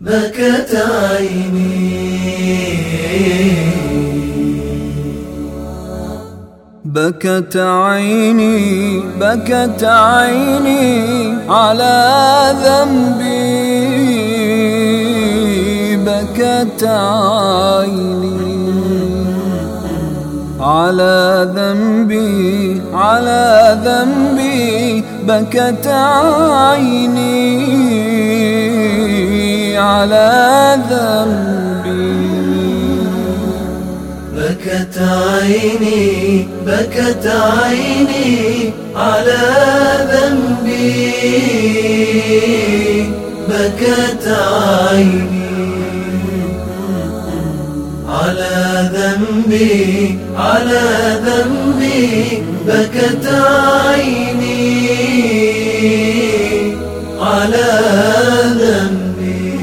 بكت عيني بكت عيني بكت عيني على ذنبي، بكت عيني على ذنبي، على ذنبي، بكت عيني على ذنبي. بكت عيني بكت عيني على ذنبي، بكت عيني على ذنبي، على ذنبي، بكت عيني على ذنبي.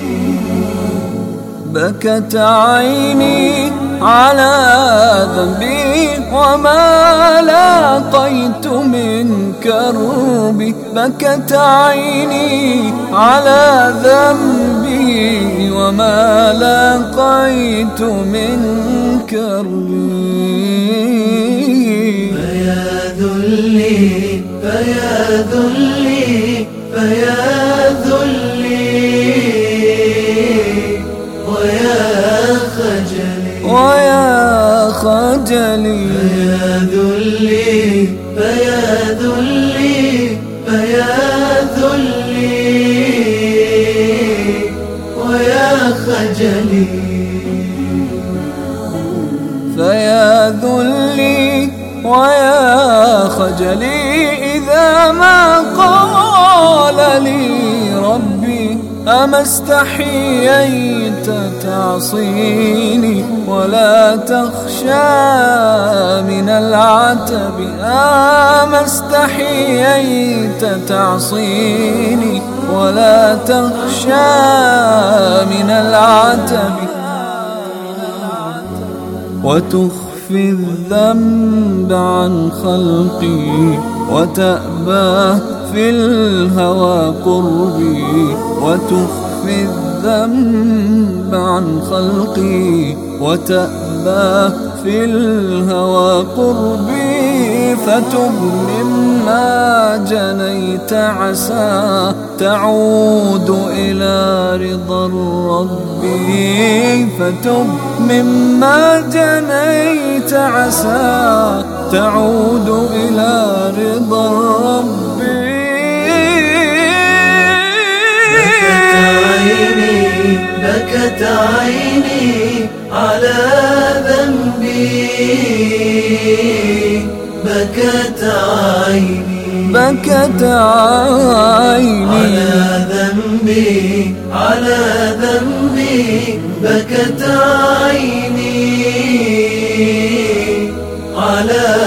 بكت عيني على ذنبي وما لاقيت من كربي، بكت عيني على ذنبي وما لاقيت من كربي. فيا ذلي فيا ذلي فيا ذلي ويا خجلي ويا خجلي. فيا ذلي فيا ذلي فيا ذلي ويا خجلي. فيا ذلي ويا خجلي إذا ما قال لي ربي أما استحييت تعصيني ولا تخشى من العتب، أما استحييت تعصيني ولا تخشى من العتب، وتخفي الذنب عن خلقي وتأبى في الهوى قربي، وتخفي الذنب عن خلقي وتأبى في الهوى قربي. فتب مما جنيت عسى تعود إلى رضا الرب، فتب مما جنيت عسى تعود إلى رضا الرب. بكت عيني على ذنبي، بكت عيني بكت عيني على ذنبي، على ذنبي، بكت عيني على